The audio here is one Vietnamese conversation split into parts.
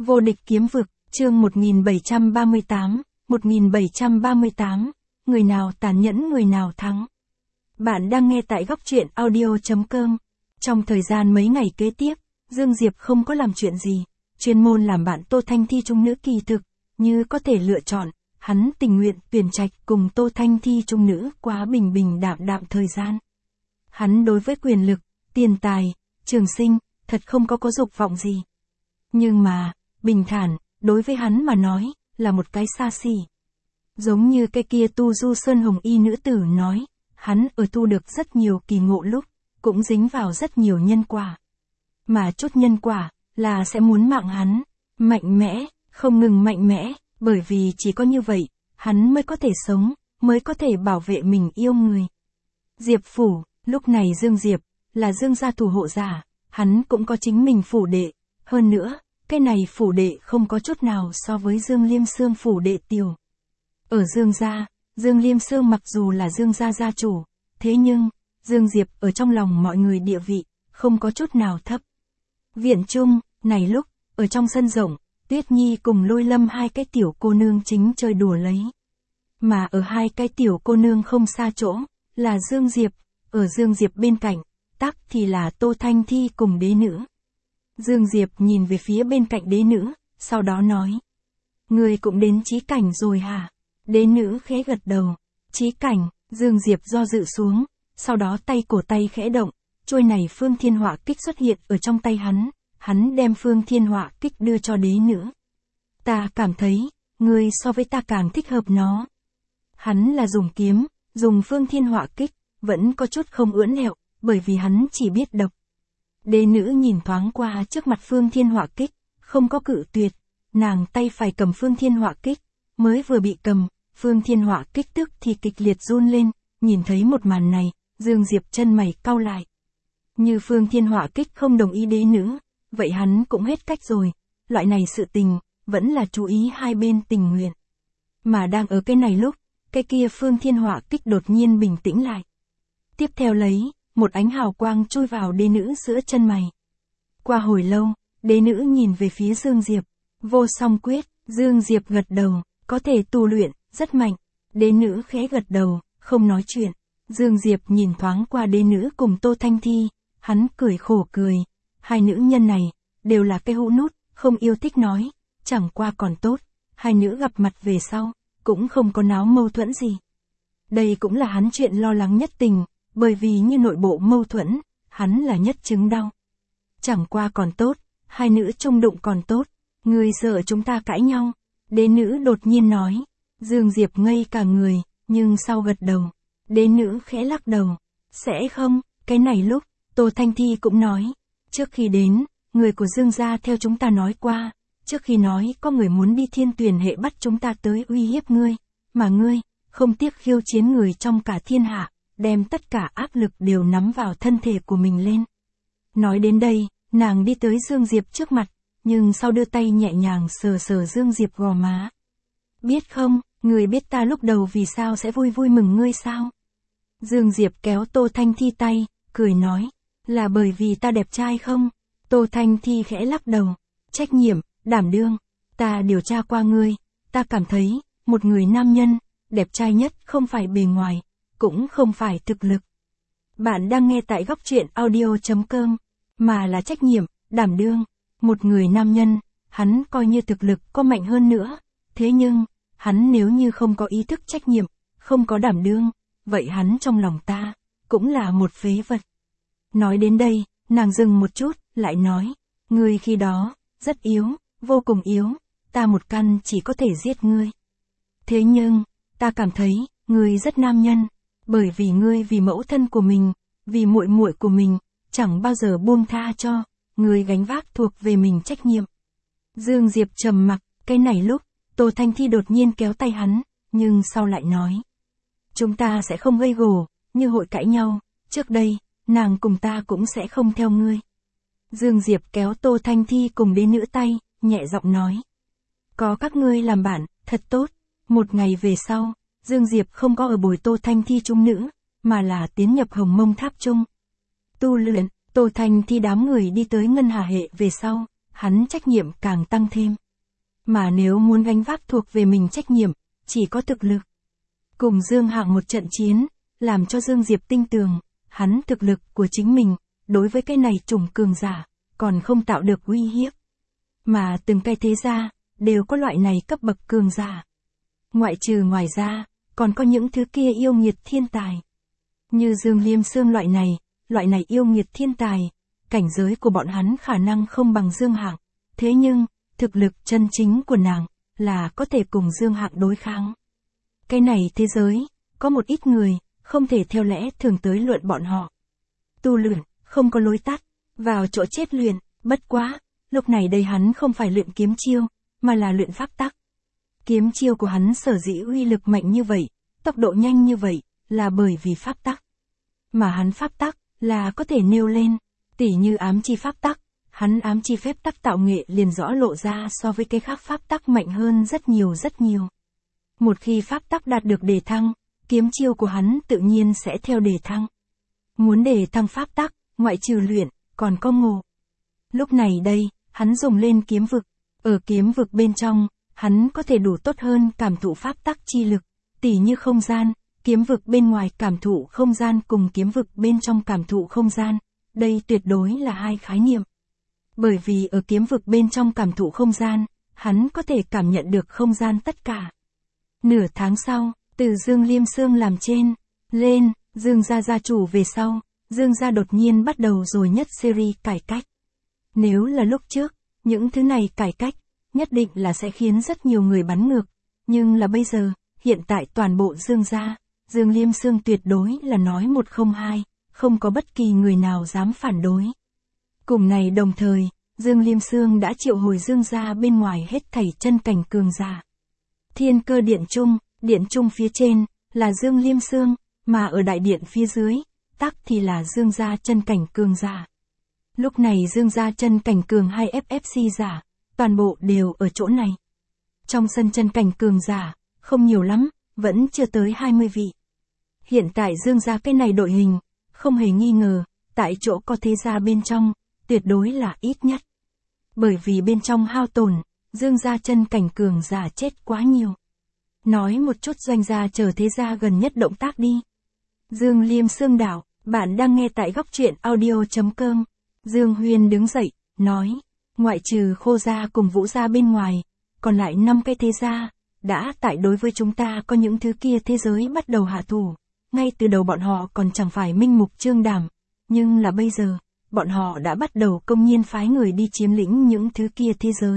Vô địch kiếm vực, chương 1738, người nào tàn nhẫn người nào thắng. Bạn đang nghe tại góc truyện audio.com. Trong thời gian mấy ngày kế tiếp, Dương Diệp không có làm chuyện gì, chuyên môn làm bạn Tô Thanh Thi trung nữ kỳ thực, như có thể lựa chọn, hắn tình nguyện tuyển trạch cùng Tô Thanh Thi trung nữ quá bình bình đạm đạm thời gian. Hắn đối với quyền lực, tiền tài, trường sinh, thật không có dục vọng gì. Nhưng mà, bình thản, đối với hắn mà nói, là một cái xa xỉ. Giống như cái kia tu du sơn hồng y nữ tử nói, hắn ở tu được rất nhiều kỳ ngộ lúc, cũng dính vào rất nhiều nhân quả. Mà chút nhân quả, là sẽ muốn mạng hắn, mạnh mẽ, không ngừng mạnh mẽ, bởi vì chỉ có như vậy, hắn mới có thể sống, mới có thể bảo vệ mình yêu người. Diệp phủ, lúc này Dương Diệp, là Dương gia thủ hộ giả, hắn cũng có chính mình phủ đệ, hơn nữa, cái này phủ đệ không có chút nào so với Dương Liêm Sương phủ đệ tiểu. Ở Dương gia, Dương Liêm Sương mặc dù là Dương gia gia chủ, thế nhưng, Dương Diệp ở trong lòng mọi người địa vị, không có chút nào thấp. Viện trung, này lúc, ở trong sân rộng, Tuyết Nhi cùng Lôi Lâm hai cái tiểu cô nương chính chơi đùa lấy. Mà ở hai cái tiểu cô nương không xa chỗ, là Dương Diệp, ở Dương Diệp bên cạnh, tắc thì là Tô Thanh Thi cùng đế nữ. Dương Diệp nhìn về phía bên cạnh đế nữ, sau đó nói. Người cũng đến chí cảnh rồi hả? Đế nữ khẽ gật đầu. Chí cảnh, Dương Diệp do dự xuống, sau đó tay cổ tay khẽ động, trôi này Phương Thiên Họa Kích xuất hiện ở trong tay hắn đem Phương Thiên Họa Kích đưa cho đế nữ. Ta cảm thấy, người so với ta càng thích hợp nó. Hắn là dùng kiếm, dùng Phương Thiên Họa Kích, vẫn có chút không ưỡn ẹo, bởi vì hắn chỉ biết độc. Đế nữ nhìn thoáng qua trước mặt Phương Thiên Họa Kích, không có cự tuyệt, nàng tay phải cầm Phương Thiên Họa Kích, mới vừa bị cầm, Phương Thiên Họa Kích tức thì kịch liệt run lên, nhìn thấy một màn này, Dương Diệp chân mày cau lại. Như Phương Thiên Họa Kích không đồng ý đế nữ, vậy hắn cũng hết cách rồi, loại này sự tình, vẫn là chú ý hai bên tình nguyện. Mà đang ở cái này lúc, cái kia Phương Thiên Họa Kích đột nhiên bình tĩnh lại. Tiếp theo lấy, một ánh hào quang chui vào đế nữ giữa chân mày. Qua hồi lâu, đế nữ nhìn về phía Dương Diệp, vô song quyết, Dương Diệp gật đầu, có thể tu luyện, rất mạnh. Đế nữ khẽ gật đầu, không nói chuyện. Dương Diệp nhìn thoáng qua đế nữ cùng Tô Thanh Thi, hắn cười khổ cười. Hai nữ nhân này, đều là cái hũ nút, không yêu thích nói, chẳng qua còn tốt. Hai nữ gặp mặt về sau, cũng không có náo mâu thuẫn gì. Đây cũng là hắn chuyện lo lắng nhất tình, bởi vì như nội bộ mâu thuẫn, hắn là nhất chứng đau. Chẳng qua còn tốt, hai nữ chung đụng còn tốt, người sợ chúng ta cãi nhau. Đế nữ đột nhiên nói, Dương Diệp ngây cả người, nhưng sau gật đầu. Đế nữ khẽ lắc đầu, sẽ không, cái này lúc, Tô Thanh Thi cũng nói, trước khi đến, người của Dương gia theo chúng ta nói qua, trước khi nói có người muốn đi Thiên Tuyền hệ bắt chúng ta tới uy hiếp ngươi, mà ngươi, không tiếc khiêu chiến người trong cả thiên hạ, đem tất cả áp lực đều nắm vào thân thể của mình lên. Nói đến đây, nàng đi tới Dương Diệp trước mặt, nhưng sau đưa tay nhẹ nhàng sờ sờ Dương Diệp gò má. Biết không, người biết ta lúc đầu vì sao sẽ vui vui mừng ngươi sao? Dương Diệp kéo Tô Thanh Thi tay, cười nói, là bởi vì ta đẹp trai không? Tô Thanh Thi khẽ lắc đầu, trách nhiệm, đảm đương, ta điều tra qua ngươi, ta cảm thấy, một người nam nhân, đẹp trai nhất không phải bề ngoài, cũng không phải thực lực. Bạn đang nghe tại góc truyện audio.com, mà là trách nhiệm, đảm đương. Một người nam nhân, hắn coi như thực lực có mạnh hơn nữa, thế nhưng, hắn nếu như không có ý thức trách nhiệm, không có đảm đương, vậy hắn trong lòng ta, cũng là một phế vật. Nói đến đây, nàng dừng một chút, lại nói, ngươi khi đó, rất yếu, vô cùng yếu, ta một căn chỉ có thể giết ngươi. Thế nhưng, ta cảm thấy, ngươi rất nam nhân, bởi vì ngươi vì mẫu thân của mình, vì muội muội của mình, chẳng bao giờ buông tha cho, ngươi gánh vác thuộc về mình trách nhiệm. Dương Diệp trầm mặc, cái này lúc, Tô Thanh Thi đột nhiên kéo tay hắn, nhưng sau lại nói. Chúng ta sẽ không gây gổ, như hội cãi nhau, trước đây, nàng cùng ta cũng sẽ không theo ngươi. Dương Diệp kéo Tô Thanh Thi cùng đế nữ tay, nhẹ giọng nói. Có các ngươi làm bạn, thật tốt. Một ngày về sau, Dương Diệp không có ở bồi Tô Thanh Thi trung nữ, mà là tiến nhập Hồng Mông Tháp trung. Tu luyện, Tô Thanh Thi đám người đi tới Ngân Hà hệ về sau, hắn trách nhiệm càng tăng thêm. Mà nếu muốn gánh vác thuộc về mình trách nhiệm, chỉ có thực lực. Cùng Dương Hạng một trận chiến, làm cho Dương Diệp tin tưởng, hắn thực lực của chính mình, đối với cái này chủng cường giả, còn không tạo được uy hiếp. Mà từng cái thế gia, đều có loại này cấp bậc cường giả. Ngoại trừ ngoài ra, còn có những thứ kia yêu nghiệt thiên tài. Như Dương Liêm Sương loại này yêu nghiệt thiên tài, cảnh giới của bọn hắn khả năng không bằng Dương Hạng, thế nhưng, thực lực chân chính của nàng, là có thể cùng Dương Hạng đối kháng. Cái này thế giới, có một ít người, không thể theo lẽ thường tới luận bọn họ. Tu luyện, không có lối tắt, vào chỗ chết luyện, bất quá, lúc này đây hắn không phải luyện kiếm chiêu, mà là luyện pháp tắc. Kiếm chiêu của hắn sở dĩ uy lực mạnh như vậy, tốc độ nhanh như vậy, là bởi vì pháp tắc. Mà hắn pháp tắc, là có thể nêu lên, tỉ như ám chi pháp tắc, hắn ám chi phép tắc tạo nghệ liền rõ lộ ra so với cái khác pháp tắc mạnh hơn rất nhiều rất nhiều. Một khi pháp tắc đạt được đề thăng, kiếm chiêu của hắn tự nhiên sẽ theo đề thăng. Muốn đề thăng pháp tắc, ngoại trừ luyện, còn có ngộ. Lúc này đây, hắn dùng lên kiếm vực. Ở kiếm vực bên trong, hắn có thể đủ tốt hơn cảm thụ pháp tắc chi lực, tỉ như không gian, kiếm vực bên ngoài cảm thụ không gian cùng kiếm vực bên trong cảm thụ không gian. Đây tuyệt đối là hai khái niệm. Bởi vì ở kiếm vực bên trong cảm thụ không gian, hắn có thể cảm nhận được không gian tất cả. Nửa tháng sau, từ Dương Liêm Sương làm lên, Dương gia gia chủ về sau, Dương gia đột nhiên bắt đầu rồi nhất series cải cách. Nếu là lúc trước, những thứ này cải cách, nhất định là sẽ khiến rất nhiều người bắn ngược. Nhưng là bây giờ, hiện tại toàn bộ Dương gia, Dương Liêm Sương tuyệt đối là nói một không hai, không có bất kỳ người nào dám phản đối. Cùng này đồng thời, Dương Liêm Sương đã triệu hồi Dương gia bên ngoài hết thảy chân cảnh cường giả. Thiên Cơ điện trung phía trên, là Dương Liêm Sương, mà ở đại điện phía dưới, tắc thì là Dương gia chân cảnh cường giả. Lúc này Dương gia chân cảnh cường hay FFC giả, toàn bộ đều ở chỗ này. Trong sân chân cảnh cường giả, không nhiều lắm, vẫn chưa tới 20 vị. Hiện tại Dương gia cái này đội hình, không hề nghi ngờ, tại chỗ có thế gia bên trong, tuyệt đối là ít nhất. Bởi vì bên trong hao tổn, Dương gia chân cảnh cường giả chết quá nhiều. Nói một chút doanh gia chờ thế gia gần nhất động tác đi. Dương Liêm Sương đảo, bạn đang nghe tại góc truyện audio.com. Dương Huyên đứng dậy, nói, ngoại trừ Khô gia cùng Vũ gia bên ngoài, còn lại 5 cái thế gia, đã tại đối với chúng ta có những thứ kia thế giới bắt đầu hạ thủ. Ngay từ đầu bọn họ còn chẳng phải minh mục trương đảm, nhưng là bây giờ, bọn họ đã bắt đầu công nhiên phái người đi chiếm lĩnh những thứ kia thế giới.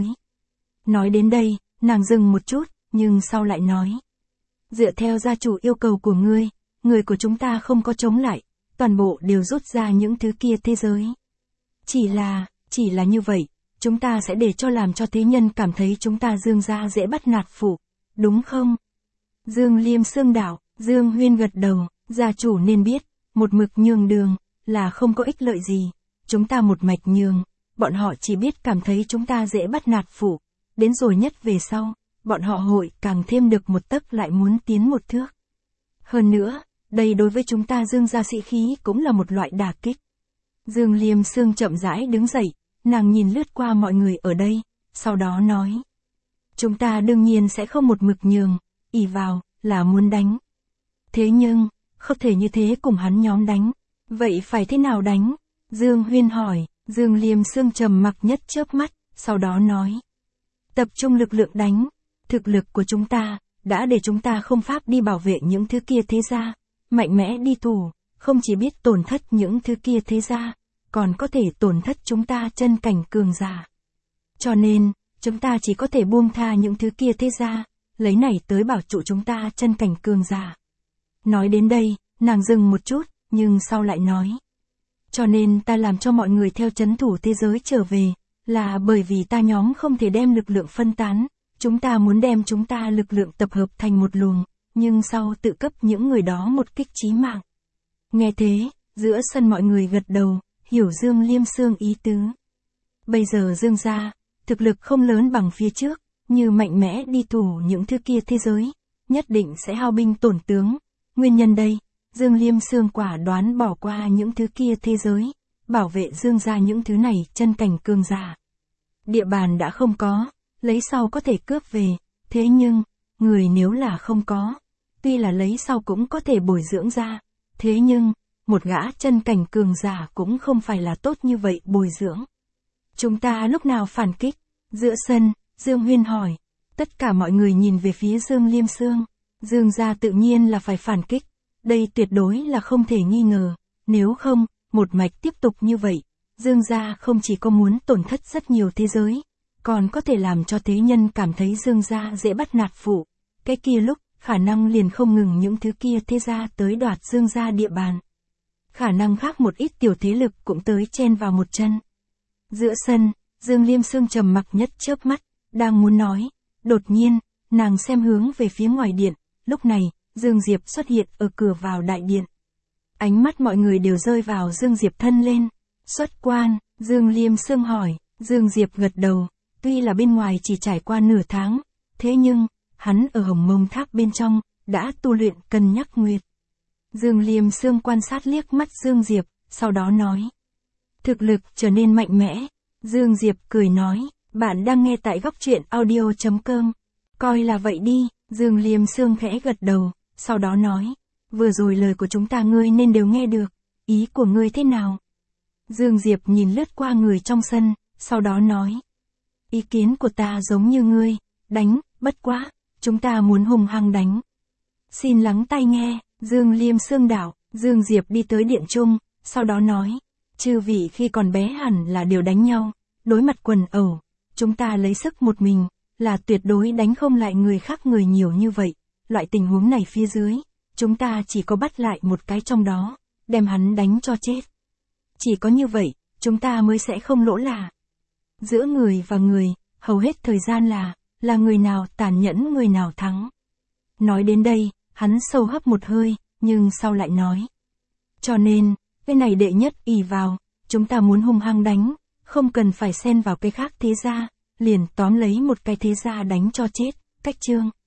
Nói đến đây, nàng dừng một chút, nhưng sau lại nói. Dựa theo gia chủ yêu cầu của ngươi, người của chúng ta không có chống lại, toàn bộ đều rút ra những thứ kia thế giới. Chỉ là như vậy, chúng ta sẽ để cho làm cho thế nhân cảm thấy chúng ta Dương gia dễ bắt nạt phụ, đúng không? Dương Liêm Sương đảo, Dương Huyên gật đầu, gia chủ nên biết, một mực nhường đường, là không có ích lợi gì. Chúng ta một mạch nhường, bọn họ chỉ biết cảm thấy chúng ta dễ bắt nạt phụ. Đến rồi nhất về sau, bọn họ hội càng thêm được một tấc lại muốn tiến một thước. Hơn nữa, đây đối với chúng ta Dương gia sĩ khí cũng là một loại đả kích. Dương Liêm Sương chậm rãi đứng dậy, nàng nhìn lướt qua mọi người ở đây, sau đó nói. Chúng ta đương nhiên sẽ không một mực nhường, ỷ vào, là muốn đánh. Thế nhưng, không thể như thế cùng hắn nhóm đánh. Vậy phải thế nào đánh? Dương Huyên hỏi, Dương Liêm Sương trầm mặc nhất chớp mắt, sau đó nói. Tập trung lực lượng đánh, thực lực của chúng ta, đã để chúng ta không pháp đi bảo vệ những thứ kia thế gia, mạnh mẽ đi thủ, không chỉ biết tổn thất những thứ kia thế gia, còn có thể tổn thất chúng ta chân cảnh cường giả. Cho nên, chúng ta chỉ có thể buông tha những thứ kia thế gia, lấy này tới bảo trụ chúng ta chân cảnh cường giả. Nói đến đây, nàng dừng một chút, nhưng sau lại nói. Cho nên ta làm cho mọi người theo trấn thủ thế giới trở về, là bởi vì ta nhóm không thể đem lực lượng phân tán, chúng ta muốn đem chúng ta lực lượng tập hợp thành một luồng, nhưng sau tự cấp những người đó một kích chí mạng. Nghe thế, giữa sân mọi người gật đầu, hiểu Dương Liêm Sương ý tứ. Bây giờ Dương gia, thực lực không lớn bằng phía trước, như mạnh mẽ đi thủ những thứ kia thế giới, nhất định sẽ hao binh tổn tướng. Nguyên nhân đây, Dương Liêm Sương quả đoán bỏ qua những thứ kia thế giới, bảo vệ Dương gia những thứ này chân cảnh cường giả. Địa bàn đã không có, lấy sau có thể cướp về, thế nhưng, người nếu là không có, tuy là lấy sau cũng có thể bồi dưỡng ra, thế nhưng, một gã chân cảnh cường giả cũng không phải là tốt như vậy bồi dưỡng. Chúng ta lúc nào phản kích? Giữa sân, Dương Huyên hỏi. Tất cả mọi người nhìn về phía Dương Liêm Xương. Dương gia tự nhiên là phải phản kích. Đây tuyệt đối là không thể nghi ngờ. Nếu không, một mạch tiếp tục như vậy, Dương gia không chỉ có muốn tổn thất rất nhiều thế giới, còn có thể làm cho thế nhân cảm thấy Dương gia dễ bắt nạt phụ. Cái kia lúc, khả năng liền không ngừng những thứ kia thế gia tới đoạt Dương gia địa bàn. Khả năng khác một ít tiểu thế lực cũng tới chen vào một chân. Giữa sân, Dương Liêm Xương trầm mặc nhất chớp mắt, đang muốn nói. Đột nhiên, nàng xem hướng về phía ngoài điện, lúc này, Dương Diệp xuất hiện ở cửa vào đại điện. Ánh mắt mọi người đều rơi vào Dương Diệp thân lên. Xuất quan, Dương Liêm Xương hỏi, Dương Diệp gật đầu, tuy là bên ngoài chỉ trải qua nửa tháng, thế nhưng, hắn ở Hồng Mông Tháp bên trong, đã tu luyện cân nhắc nguyệt. Dương Liêm Xương quan sát liếc mắt Dương Diệp, sau đó nói. Thực lực trở nên mạnh mẽ. Dương Diệp cười nói, bạn đang nghe tại góc truyện audio.com. Coi là vậy đi, Dương Liêm Xương khẽ gật đầu, sau đó nói. Vừa rồi lời của chúng ta ngươi nên đều nghe được, ý của ngươi thế nào? Dương Diệp nhìn lướt qua người trong sân, sau đó nói. Ý kiến của ta giống như ngươi, đánh, bất quá, chúng ta muốn hùng hăng đánh. Xin lắng tai nghe, Dương Liêm Xương đảo, Dương Diệp đi tới điện trung, sau đó nói. Chư vị khi còn bé hẳn là đều đánh nhau, đối mặt quần ẩu, chúng ta lấy sức một mình, là tuyệt đối đánh không lại người khác người nhiều như vậy. Loại tình huống này phía dưới, chúng ta chỉ có bắt lại một cái trong đó, đem hắn đánh cho chết. Chỉ có như vậy, chúng ta mới sẽ không lỗ là. Giữa người và người, hầu hết thời gian là người nào tàn nhẫn người nào thắng. Nói đến đây, hắn sâu hấp một hơi, nhưng sau lại nói. Cho nên, cái này đệ nhất ỷ vào, chúng ta muốn hung hăng đánh, không cần phải xen vào cái khác thế gia, liền tóm lấy một cái thế gia đánh cho chết, cách chương.